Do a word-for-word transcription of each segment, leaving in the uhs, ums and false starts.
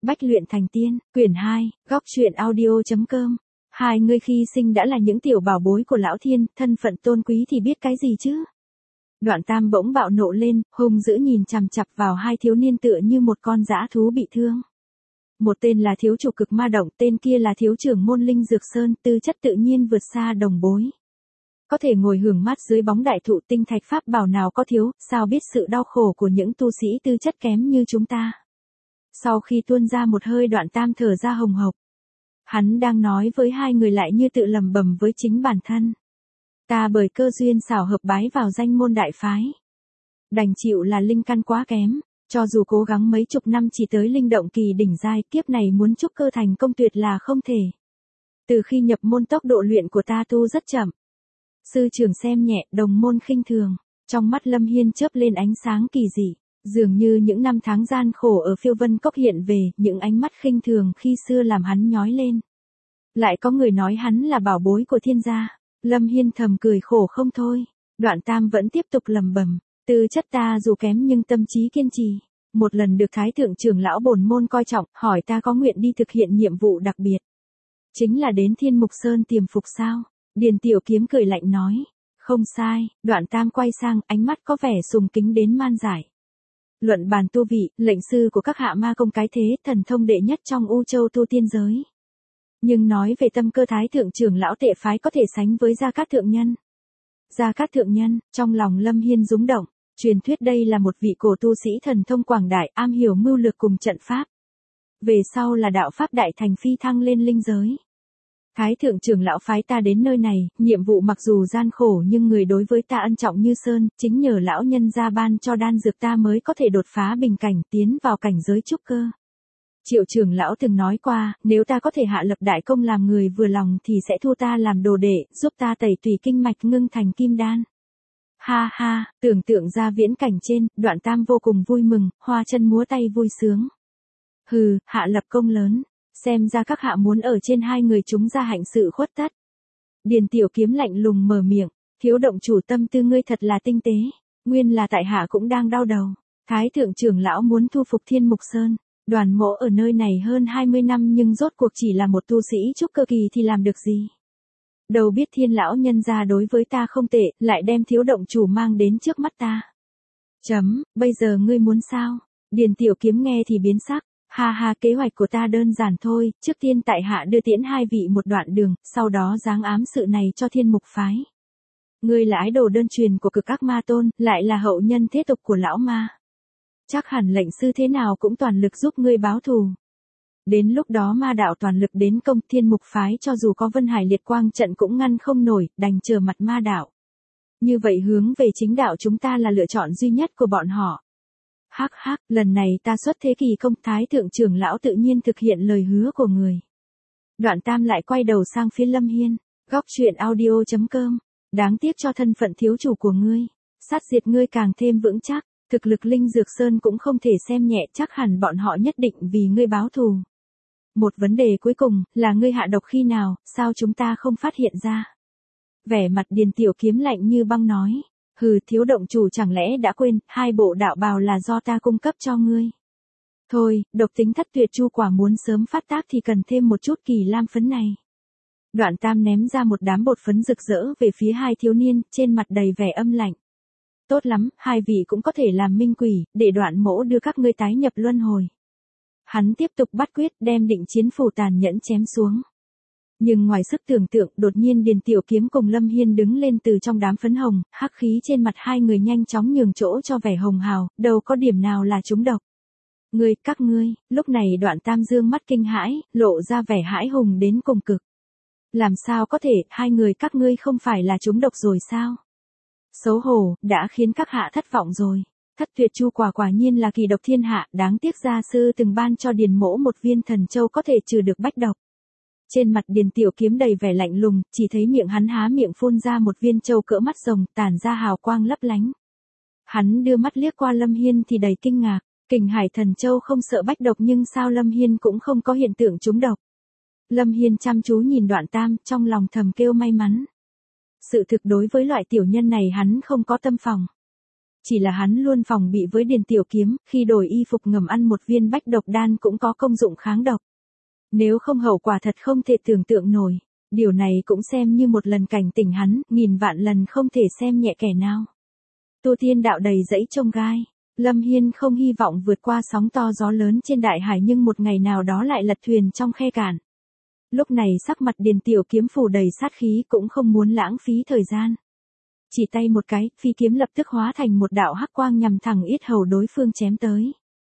Bách luyện thành tiên, quyển hai, góc truyện audio.com. Hai người khi sinh đã là những tiểu bảo bối của lão thiên, thân phận tôn quý thì biết cái gì chứ? Đoạn Tam bỗng bạo nộ lên, hung dữ nhìn chằm chằm vào hai thiếu niên tựa như một con dã thú bị thương. Một tên là thiếu chủ cực ma động, tên kia là thiếu trưởng môn linh dược sơn, tư chất tự nhiên vượt xa đồng bối. Có thể ngồi hưởng mát dưới bóng đại thụ, tinh thạch pháp bảo nào có thiếu, sao biết sự đau khổ của những tu sĩ tư chất kém như chúng ta. Sau khi tuôn ra một hơi, Đoạn Tam thở ra hồng hộc. Hắn đang nói với hai người lại như tự lầm bầm với chính bản thân. Ta bởi cơ duyên xảo hợp bái vào danh môn đại phái. Đành chịu là linh căn quá kém, cho dù cố gắng mấy chục năm chỉ tới linh động kỳ đỉnh giai, kiếp này muốn trúc cơ thành công tuyệt là không thể. Từ khi nhập môn tốc độ luyện của ta tu rất chậm. Sư trưởng xem nhẹ, đồng môn khinh thường. Trong mắt Lâm Hiên chớp lên ánh sáng kỳ dị. Dường như những năm tháng gian khổ ở Phiêu Vân Cốc hiện về, những ánh mắt khinh thường khi xưa làm hắn nhói lên. Lại có người nói hắn là bảo bối của thiên gia. Lâm Hiên thầm cười khổ không thôi. Đoạn Tam vẫn tiếp tục lầm bầm. Tư chất ta dù kém nhưng tâm trí kiên trì. Một lần được Thái thượng trưởng lão bổn môn coi trọng, hỏi ta có nguyện đi thực hiện nhiệm vụ đặc biệt. Chính là đến Thiên Mục Sơn tiềm phục sao? Điền Tiểu Kiếm cười lạnh nói. Không sai. Đoạn Tam quay sang, ánh mắt có vẻ sùng kính đến man giải. Luận bàn tu vị, lệnh sư của các hạ ma công cái thế, thần thông đệ nhất trong U Châu tu tiên giới. Nhưng nói về tâm cơ Thái thượng trưởng lão tệ phái có thể sánh với Gia Cát thượng nhân. Gia Cát thượng nhân, trong lòng Lâm Hiên rúng động. Truyền thuyết đây là một vị cổ tu sĩ thần thông quảng đại, am hiểu mưu lược cùng trận pháp. Về sau là đạo pháp đại thành phi thăng lên linh giới. Thái thượng trưởng lão phái ta đến nơi này, nhiệm vụ mặc dù gian khổ nhưng người đối với ta ân trọng như sơn, chính nhờ lão nhân gia ban cho đan dược ta mới có thể đột phá bình cảnh, tiến vào cảnh giới trúc cơ. Triệu trưởng lão từng nói qua, nếu ta có thể hạ lập đại công làm người vừa lòng thì sẽ thu ta làm đồ đệ, giúp ta tẩy tùy kinh mạch ngưng thành kim đan. Ha ha, tưởng tượng ra viễn cảnh trên, Đoạn Tam vô cùng vui mừng, hoa chân múa tay vui sướng. Hừ, hạ lập công lớn. Xem ra các hạ muốn ở trên hai người chúng ra hạnh sự khuất tất. Điền Tiểu Kiếm lạnh lùng mở miệng. Thiếu động chủ, tâm tư ngươi thật là tinh tế. Nguyên là tại hạ cũng đang đau đầu. Thái thượng trưởng lão muốn thu phục Thiên Mục Sơn. Đoàn mỗ ở nơi này hơn hai mươi năm nhưng rốt cuộc chỉ là một tu sĩ trúc cơ kỳ thì làm được gì. Đâu biết Thiên lão nhân gia đối với ta không tệ, lại đem thiếu động chủ mang đến trước mắt ta. Chấm, bây giờ ngươi muốn sao? Điền Tiểu Kiếm nghe thì biến sắc. Ha ha, kế hoạch của ta đơn giản thôi, trước tiên tại hạ đưa tiễn hai vị một đoạn đường, sau đó giáng ám sự này cho Thiên Mục phái. Ngươi là ái đồ đơn truyền của Cực Ác Ma Tôn, lại là hậu nhân thế tục của lão ma. Chắc hẳn lệnh sư thế nào cũng toàn lực giúp ngươi báo thù. Đến lúc đó ma đạo toàn lực đến công, Thiên Mục phái cho dù có Vân Hải liệt quang trận cũng ngăn không nổi, đành chờ mặt ma đạo. Như vậy hướng về chính đạo chúng ta là lựa chọn duy nhất của bọn họ. Hắc hắc, lần này ta xuất thế kỳ công, Thái thượng trưởng lão tự nhiên thực hiện lời hứa của người. Đoạn Tam lại quay đầu sang phía Lâm Hiên. Góc truyện audio.com. Đáng tiếc cho thân phận thiếu chủ của ngươi. Sát diệt ngươi càng thêm vững chắc. Thực lực linh dược sơn cũng không thể xem nhẹ, chắc hẳn bọn họ nhất định vì ngươi báo thù. Một vấn đề cuối cùng, là ngươi hạ độc khi nào, sao chúng ta không phát hiện ra. Vẻ mặt Điền Tiểu Kiếm lạnh như băng nói. Hừ, thiếu động chủ chẳng lẽ đã quên, hai bộ đạo bào là do ta cung cấp cho ngươi. Thôi, độc tính thất tuyệt chu quả muốn sớm phát tác thì cần thêm một chút kỳ lam phấn này. Đoạn Tam ném ra một đám bột phấn rực rỡ về phía hai thiếu niên, trên mặt đầy vẻ âm lạnh. Tốt lắm, hai vị cũng có thể làm minh quỷ, để Đoạn mỗ đưa các ngươi tái nhập luân hồi. Hắn tiếp tục bắt quyết, đem định chiến phù tàn nhẫn chém xuống. Nhưng ngoài sức tưởng tượng, đột nhiên Điền Tiểu Kiếm cùng Lâm Hiên đứng lên từ trong đám phấn hồng, hắc khí trên mặt hai người nhanh chóng nhường chỗ cho vẻ hồng hào, đâu có điểm nào là trúng độc. Ngươi, các ngươi, lúc này Đoạn Tam dương mắt kinh hãi, lộ ra vẻ hãi hùng đến cùng cực. Làm sao có thể, hai người các ngươi không phải là trúng độc rồi sao? Xấu hổ, đã khiến các hạ thất vọng rồi. Thất tuyệt chu quả quả nhiên là kỳ độc thiên hạ, đáng tiếc gia sư từng ban cho Điền mỗ một viên thần châu có thể trừ được bách độc. Trên mặt Điền Tiểu Kiếm đầy vẻ lạnh lùng, chỉ thấy miệng hắn há miệng phun ra một viên châu cỡ mắt rồng, tản ra hào quang lấp lánh. Hắn đưa mắt liếc qua Lâm Hiên thì đầy kinh ngạc, Kình Hải thần châu không sợ bách độc nhưng sao Lâm Hiên cũng không có hiện tượng trúng độc. Lâm Hiên chăm chú nhìn Đoạn Tam, trong lòng thầm kêu may mắn. Sự thực đối với loại tiểu nhân này hắn không có tâm phòng. Chỉ là hắn luôn phòng bị với Điền Tiểu Kiếm, khi đổi y phục ngầm ăn một viên bách độc đan cũng có công dụng kháng độc. Nếu không hậu quả thật không thể tưởng tượng nổi. Điều này cũng xem như một lần cảnh tỉnh hắn, nghìn vạn lần không thể xem nhẹ kẻ nào. Tu tiên đạo đầy dẫy chông gai. Lâm Hiên không hy vọng vượt qua sóng to gió lớn trên đại hải, nhưng một ngày nào đó lại lật thuyền trong khe cạn. Lúc này sắc mặt Điền Tiểu Kiếm phủ đầy sát khí, cũng không muốn lãng phí thời gian. Chỉ tay một cái, phi kiếm lập tức hóa thành một đạo hắc quang nhằm thẳng yết hầu đối phương chém tới.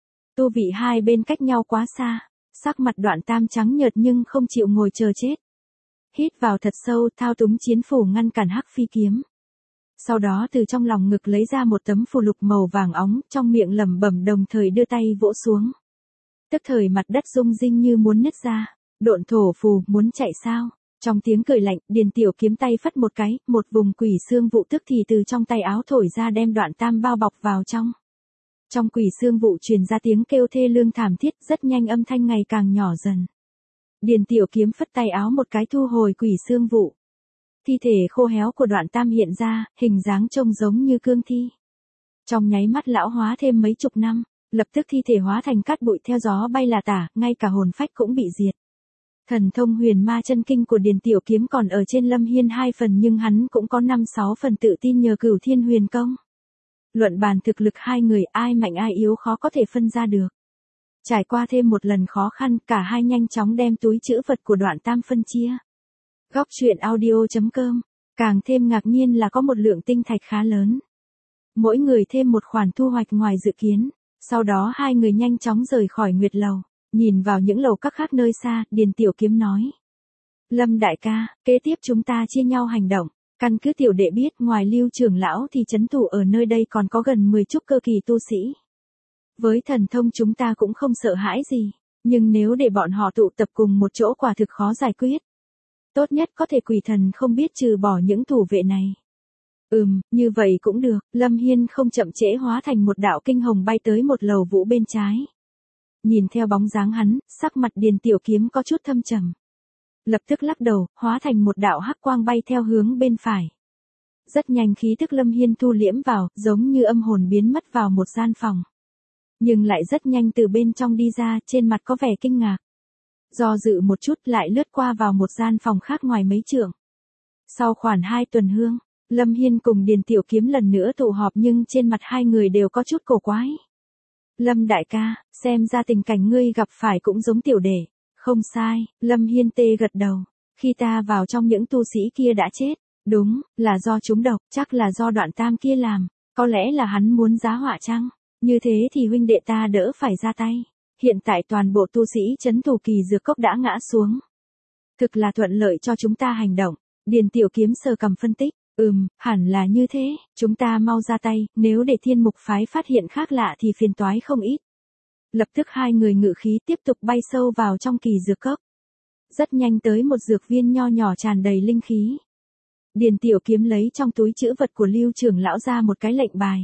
Tu vị hai bên cách nhau quá xa, sắc mặt Đoạn Tam trắng nhợt nhưng không chịu ngồi chờ chết. Hít vào thật sâu, thao túng chiến phủ ngăn cản hắc phi kiếm. Sau đó từ trong lòng ngực lấy ra một tấm phù lục màu vàng óng, trong miệng lẩm bẩm đồng thời đưa tay vỗ xuống. Tức thời mặt đất rung rinh như muốn nứt ra. Độn thổ phù, muốn chạy sao? Trong tiếng cười lạnh, Điền Tiểu Kiếm tay phất một cái, một vùng quỷ xương vụ tức thì từ trong tay áo thổi ra đem Đoạn Tam bao bọc vào trong. Trong quỷ xương vụ truyền ra tiếng kêu thê lương thảm thiết, rất nhanh âm thanh ngày càng nhỏ dần. Điền Tiểu Kiếm phất tay áo một cái thu hồi quỷ xương vụ. Thi thể khô héo của Đoạn Tam hiện ra, hình dáng trông giống như cương thi. Trong nháy mắt lão hóa thêm mấy chục năm, lập tức thi thể hóa thành cát bụi theo gió bay là tả, ngay cả hồn phách cũng bị diệt. Thần thông huyền ma chân kinh của Điền Tiểu Kiếm còn ở trên Lâm Hiên hai phần, nhưng hắn cũng có năm sáu phần tự tin nhờ Cửu Thiên Huyền Công. Luận bàn thực lực hai người ai mạnh ai yếu khó có thể phân ra được. Trải qua thêm một lần khó khăn, cả hai nhanh chóng đem túi trữ vật của Đoạn Tam phân chia. Góc truyện audio chấm com, càng thêm ngạc nhiên là có một lượng tinh thạch khá lớn. Mỗi người thêm một khoản thu hoạch ngoài dự kiến, sau đó hai người nhanh chóng rời khỏi Nguyệt Lầu. Nhìn vào những lầu các khác nơi xa, Điền Tiểu Kiếm nói. Lâm đại ca, kế tiếp chúng ta chia nhau hành động. Căn cứ tiểu đệ biết, ngoài Lưu trưởng lão thì trấn thủ ở nơi đây còn có gần mười trúc cơ kỳ tu sĩ. Với thần thông chúng ta cũng không sợ hãi gì, nhưng nếu để bọn họ tụ tập cùng một chỗ quả thực khó giải quyết. Tốt nhất có thể quỷ thần không biết trừ bỏ những thủ vệ này. Ừm, như vậy cũng được. Lâm Hiên không chậm trễ hóa thành một đạo kinh hồng bay tới một lầu vũ bên trái. Nhìn theo bóng dáng hắn, sắc mặt Điền Tiểu Kiếm có chút thâm trầm. Lập tức lắc đầu, hóa thành một đạo hắc quang bay theo hướng bên phải. Rất nhanh khí tức Lâm Hiên thu liễm vào, giống như âm hồn biến mất vào một gian phòng. Nhưng lại rất nhanh từ bên trong đi ra, trên mặt có vẻ kinh ngạc. Do dự một chút lại lướt qua vào một gian phòng khác ngoài mấy trượng. Sau khoảng hai tuần hương, Lâm Hiên cùng Điền Tiểu Kiếm lần nữa tụ họp, nhưng trên mặt hai người đều có chút cổ quái. Lâm đại ca, xem ra tình cảnh ngươi gặp phải cũng giống tiểu đệ. Không sai, Lâm Hiên tê gật đầu. Khi ta vào trong những tu sĩ kia đã chết. Đúng, là do chúng độc, chắc là do Đoạn Tam kia làm. Có lẽ là hắn muốn giá họa chăng? Như thế thì huynh đệ ta đỡ phải ra tay. Hiện tại toàn bộ tu sĩ trấn thủ kỳ dược cốc đã ngã xuống. Thực là thuận lợi cho chúng ta hành động. Điền Tiểu Kiếm sờ cằm phân tích. Ừm, hẳn là như thế, chúng ta mau ra tay, nếu để Thiên Mục phái phát hiện khác lạ thì phiền toái không ít. Lập tức hai người ngự khí tiếp tục bay sâu vào trong kỳ dược cốc. Rất nhanh tới một dược viên nho nhỏ tràn đầy linh khí. Điền Tiểu Kiếm lấy trong túi trữ vật của Lưu trưởng lão ra một cái lệnh bài.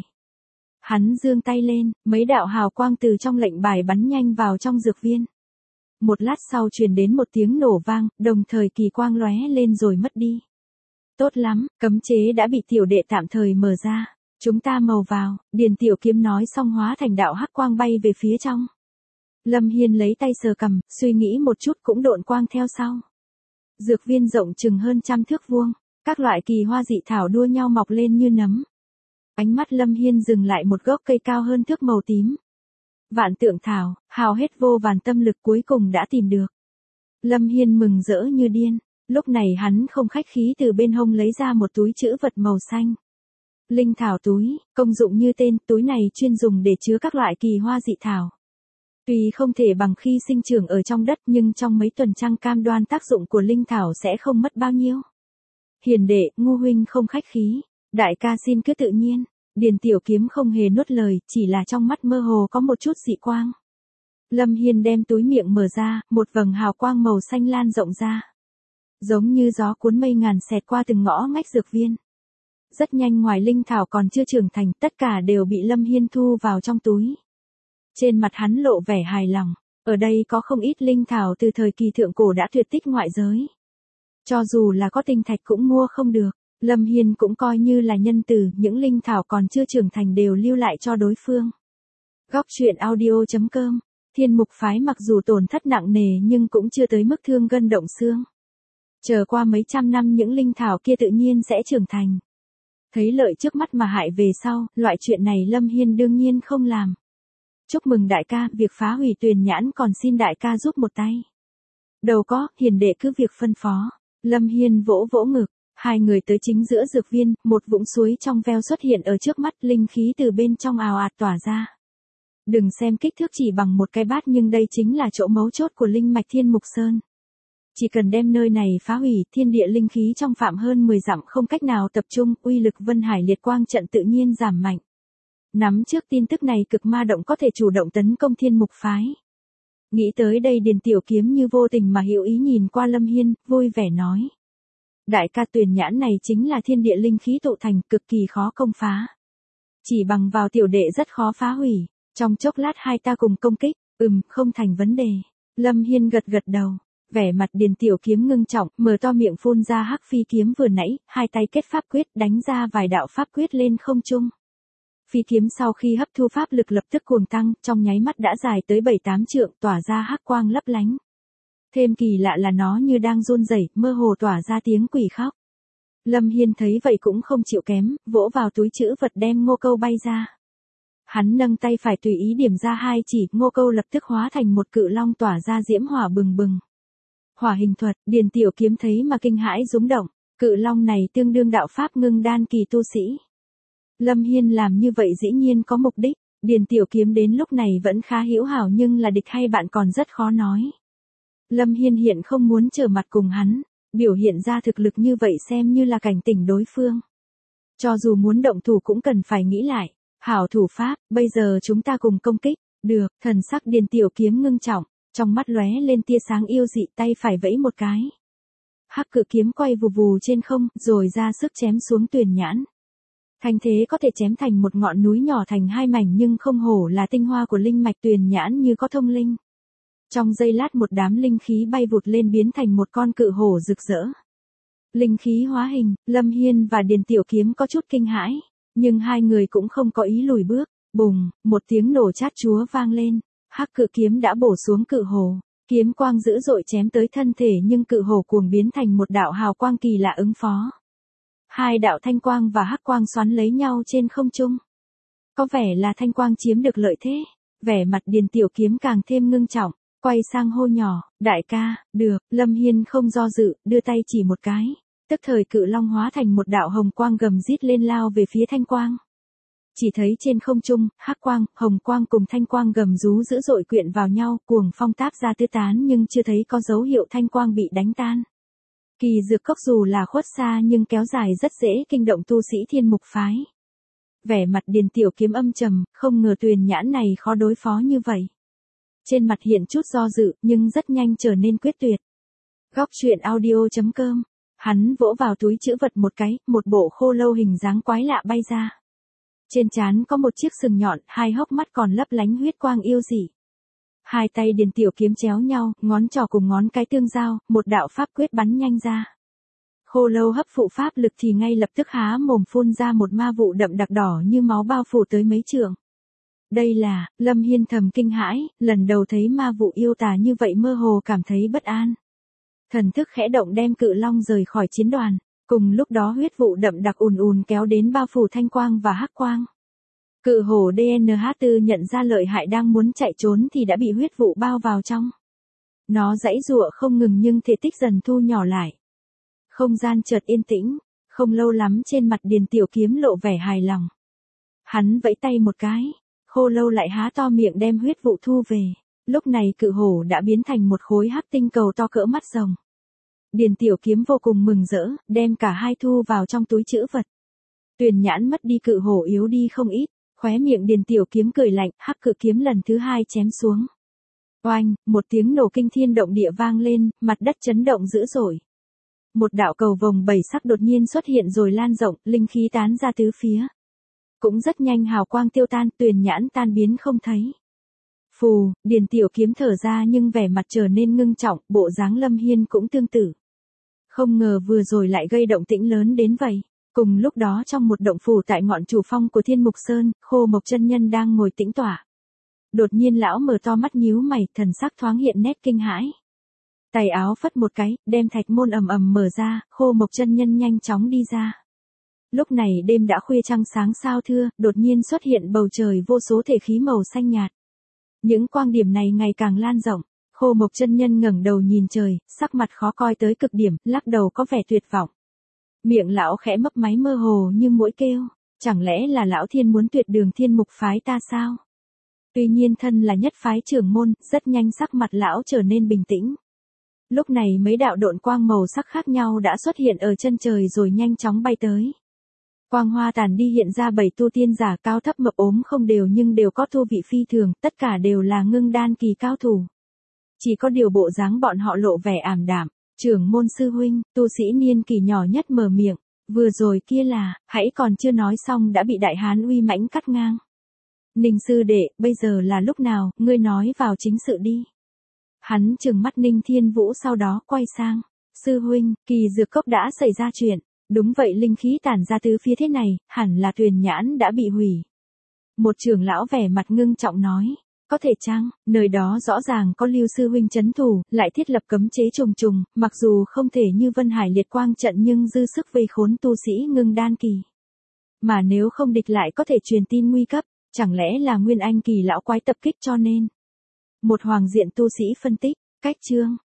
Hắn giương tay lên, mấy đạo hào quang từ trong lệnh bài bắn nhanh vào trong dược viên. Một lát sau truyền đến một tiếng nổ vang, đồng thời kỳ quang lóe lên rồi mất đi. Tốt lắm, cấm chế đã bị tiểu đệ tạm thời mở ra. Chúng ta màu vào, Điền Tiểu Kiếm nói xong hóa thành đạo hắc quang bay về phía trong. Lâm Hiên lấy tay sờ cằm, suy nghĩ một chút cũng độn quang theo sau. Dược viên rộng chừng hơn trăm thước vuông, các loại kỳ hoa dị thảo đua nhau mọc lên như nấm. Ánh mắt Lâm Hiên dừng lại một gốc cây cao hơn thước màu tím. Vạn tượng thảo, hào hết vô vàn tâm lực cuối cùng đã tìm được. Lâm Hiên mừng rỡ như điên. Lúc này hắn không khách khí từ bên hông lấy ra một túi trữ vật màu xanh. Linh thảo túi, công dụng như tên, túi này chuyên dùng để chứa các loại kỳ hoa dị thảo. Tuy không thể bằng khi sinh trưởng ở trong đất, nhưng trong mấy tuần trăng cam đoan tác dụng của linh thảo sẽ không mất bao nhiêu. Hiền đệ, ngu huynh không khách khí, đại ca xin cứ tự nhiên. Điền Tiểu Kiếm không hề nuốt lời, chỉ là trong mắt mơ hồ có một chút dị quang. Lâm Hiên đem túi miệng mở ra, một vầng hào quang màu xanh lan rộng ra. Giống như gió cuốn mây ngàn xẹt qua từng ngõ ngách dược viên. Rất nhanh ngoài linh thảo còn chưa trưởng thành, tất cả đều bị Lâm Hiên thu vào trong túi. Trên mặt hắn lộ vẻ hài lòng, ở đây có không ít linh thảo từ thời kỳ thượng cổ đã tuyệt tích ngoại giới. Cho dù là có tinh thạch cũng mua không được. Lâm Hiên cũng coi như là nhân từ, những linh thảo còn chưa trưởng thành đều lưu lại cho đối phương. Góc truyện audio.com. Thiên mục phái mặc dù tổn thất nặng nề nhưng cũng chưa tới mức thương gân động xương. Chờ qua mấy trăm năm những linh thảo kia tự nhiên sẽ trưởng thành. Thấy lợi trước mắt mà hại về sau, loại chuyện này Lâm Hiên đương nhiên không làm. Chúc mừng đại ca, việc phá hủy Tuyền Nhãn còn xin đại ca giúp một tay. Đâu có, hiền đệ cứ việc phân phó. Lâm Hiên vỗ vỗ ngực, hai người tới chính giữa dược viên, một vũng suối trong veo xuất hiện ở trước mắt, linh khí từ bên trong ào ạt tỏa ra. Đừng xem kích thước chỉ bằng một cái bát nhưng đây chính là chỗ mấu chốt của linh mạch Thiên Mục Sơn. Chỉ cần đem nơi này phá hủy, thiên địa linh khí trong phạm hơn mười dặm không cách nào tập trung, uy lực Vân Hải Liệt Quang trận tự nhiên giảm mạnh. Nắm trước tin tức này Cực Ma Động có thể chủ động tấn công Thiên Mục phái. Nghĩ tới đây Điền Tiểu Kiếm như vô tình mà hiểu ý nhìn qua Lâm Hiên, vui vẻ nói. Đại ca, Tuyền Nhãn này chính là thiên địa linh khí tụ thành, cực kỳ khó công phá. Chỉ bằng vào tiểu đệ rất khó phá hủy. Trong chốc lát hai ta cùng công kích, ừm, không thành vấn đề. Lâm Hiên gật gật đầu, vẻ mặt Điền Tiểu Kiếm ngưng trọng, mở to miệng phun ra hắc phi kiếm vừa nãy, hai tay kết pháp quyết đánh ra vài đạo pháp quyết lên không trung. Phi kiếm sau khi hấp thu pháp lực lập tức cuồng tăng, trong nháy mắt đã dài tới bảy tám trượng, tỏa ra hắc quang lấp lánh. Thêm kỳ lạ là nó như đang run rẩy, mơ hồ tỏa ra tiếng quỷ khóc. Lâm Hiên thấy vậy cũng không chịu kém, vỗ vào túi trữ vật đem ngô câu bay ra. Hắn nâng tay phải tùy ý điểm ra hai chỉ, ngô câu lập tức hóa thành một cự long tỏa ra diễm hỏa bừng bừng. Hỏa hình thuật, Điền Tiểu Kiếm thấy mà kinh hãi rúng động, cự long này tương đương đạo pháp ngưng đan kỳ tu sĩ. Lâm Hiên làm như vậy dĩ nhiên có mục đích, Điền Tiểu Kiếm đến lúc này vẫn khá hữu hảo nhưng là địch hay bạn còn rất khó nói. Lâm Hiên hiện không muốn trở mặt cùng hắn, biểu hiện ra thực lực như vậy xem như là cảnh tỉnh đối phương. Cho dù muốn động thủ cũng cần phải nghĩ lại. Hảo thủ pháp, bây giờ chúng ta cùng công kích, được, thần sắc Điền Tiểu Kiếm ngưng trọng, trong mắt lóe lên tia sáng yêu dị, tay phải vẫy một cái. Hắc cự kiếm quay vù vù trên không, rồi ra sức chém xuống Tuyền Nhãn. Thành thế có thể chém thành một ngọn núi nhỏ thành hai mảnh nhưng không hổ là tinh hoa của linh mạch Tuyền Nhãn như có thông linh. Trong giây lát một đám linh khí bay vụt lên biến thành một con cự hổ rực rỡ. Linh khí hóa hình, Lâm Hiên và Điền Tiểu Kiếm có chút kinh hãi. Nhưng hai người cũng không có ý lùi bước, bùng, một tiếng nổ chát chúa vang lên, hắc cự kiếm đã bổ xuống cự hổ, kiếm quang dữ dội chém tới thân thể nhưng cự hổ cuồng biến thành một đạo hào quang kỳ lạ ứng phó. Hai đạo thanh quang và hắc quang xoắn lấy nhau trên không trung. Có vẻ là thanh quang chiếm được lợi thế, vẻ mặt Điền Tiểu Kiếm càng thêm ngưng trọng, quay sang hô nhỏ, đại ca, được, Lâm Hiên không do dự, đưa tay chỉ một cái. Tức thời cự long hóa thành một đạo hồng quang gầm rít lên lao về phía thanh quang. Chỉ thấy trên không trung, hắc quang, hồng quang cùng thanh quang gầm rú dữ dội quyện vào nhau, cuồng phong táp ra tứ tán nhưng chưa thấy có dấu hiệu thanh quang bị đánh tan. Kỳ dược cốc dù là khuất xa nhưng kéo dài rất dễ kinh động tu sĩ Thiên Mục phái. Vẻ mặt Điền Tiểu Kiếm âm trầm, không ngờ Tuyền Nhãn này khó đối phó như vậy. Trên mặt hiện chút do dự, nhưng rất nhanh trở nên quyết tuyệt. Góc truyện audio.com. Hắn vỗ vào túi trữ vật một cái, một bộ khô lâu hình dáng quái lạ bay ra. Trên trán có một chiếc sừng nhọn, hai hốc mắt còn lấp lánh huyết quang yêu dị. Hai tay Điền Tiểu Kiếm chéo nhau, ngón trỏ cùng ngón cái tương giao, một đạo pháp quyết bắn nhanh ra. Khô lâu hấp phụ pháp lực thì ngay lập tức há mồm phun ra một ma vụ đậm đặc đỏ như máu bao phủ tới mấy trượng. Đây là, Lâm Hiên thầm kinh hãi, lần đầu thấy ma vụ yêu tà như vậy mơ hồ cảm thấy bất an. Thần thức khẽ động đem cự long rời khỏi chiến đoàn, cùng lúc đó huyết vụ đậm đặc ùn ùn kéo đến bao phủ thanh quang và hắc quang. Cự hổ đê en hát bốn nhận ra lợi hại đang muốn chạy trốn thì đã bị huyết vụ bao vào trong. Nó giãy giụa không ngừng nhưng thể tích dần thu nhỏ lại. Không gian chợt yên tĩnh, không lâu lắm trên mặt Điền Tiểu Kiếm lộ vẻ hài lòng. Hắn vẫy tay một cái, khô lâu lại há to miệng đem huyết vụ thu về. Lúc này cự hổ đã biến thành một khối hắc tinh cầu to cỡ mắt rồng. Điền Tiểu Kiếm vô cùng mừng rỡ, đem cả hai thu vào trong túi trữ vật. Tuyền Nhãn mất đi cự hổ yếu đi không ít, khóe miệng Điền Tiểu Kiếm cười lạnh, hắc cự kiếm lần thứ hai chém xuống. Oanh, một tiếng nổ kinh thiên động địa vang lên, mặt đất chấn động dữ dội. Một đạo cầu vồng bảy sắc đột nhiên xuất hiện rồi lan rộng, linh khí tán ra tứ phía. Cũng rất nhanh hào quang tiêu tan, Tuyền Nhãn tan biến không thấy. Phù, Điền Tiểu Kiếm thở ra nhưng vẻ mặt trở nên ngưng trọng, bộ dáng Lâm Hiên cũng tương tự. Không ngờ vừa rồi lại gây động tĩnh lớn đến vậy. Cùng lúc đó trong một động phủ tại ngọn chủ phong của Thiên Mục Sơn, Khô Mộc chân nhân đang ngồi tĩnh tọa. Đột nhiên lão mở to mắt nhíu mày, thần sắc thoáng hiện nét kinh hãi. Tay áo phất một cái, đem thạch môn ầm ầm mở ra, Khô Mộc chân nhân nhanh chóng đi ra. Lúc này đêm đã khuya trăng sáng sao thưa, đột nhiên xuất hiện bầu trời vô số thể khí màu xanh nhạt. Những quang điểm này ngày càng lan rộng, Khô Mộc chân nhân ngẩng đầu nhìn trời, sắc mặt khó coi tới cực điểm, lắc đầu có vẻ tuyệt vọng. Miệng lão khẽ mấp máy mơ hồ như mũi kêu, chẳng lẽ là lão thiên muốn tuyệt đường Thiên Mục phái ta sao? Tuy nhiên thân là nhất phái trưởng môn, rất nhanh sắc mặt lão trở nên bình tĩnh. Lúc này mấy đạo độn quang màu sắc khác nhau đã xuất hiện ở chân trời rồi nhanh chóng bay tới. Quang hoa tàn đi hiện ra bảy tu tiên giả cao thấp mập ốm không đều nhưng đều có tu vị phi thường, tất cả đều là ngưng đan kỳ cao thủ. Chỉ có điều bộ dáng bọn họ lộ vẻ ảm đạm. Trưởng môn sư huynh, tu sĩ niên kỳ nhỏ nhất mở miệng, vừa rồi kia là, hãy còn chưa nói xong đã bị đại hán uy mãnh cắt ngang. Ninh sư đệ, bây giờ là lúc nào, ngươi nói vào chính sự đi. Hắn trừng mắt Ninh Thiên Vũ sau đó quay sang, sư huynh, kỳ dược cốc đã xảy ra chuyện, đúng vậy linh khí tản ra từ phía thế này, hẳn là thuyền nhãn đã bị hủy. Một trưởng lão vẻ mặt ngưng trọng nói. Có thể chăng, nơi đó rõ ràng có Lưu sư huynh trấn thủ, lại thiết lập cấm chế trùng trùng, mặc dù không thể như Vân Hải liệt quang trận nhưng dư sức vây khốn tu sĩ ngưng đan kỳ. Mà nếu không địch lại có thể truyền tin nguy cấp, chẳng lẽ là Nguyên Anh kỳ lão quái tập kích cho nên. Một hoàng diện tu sĩ phân tích, cách chương,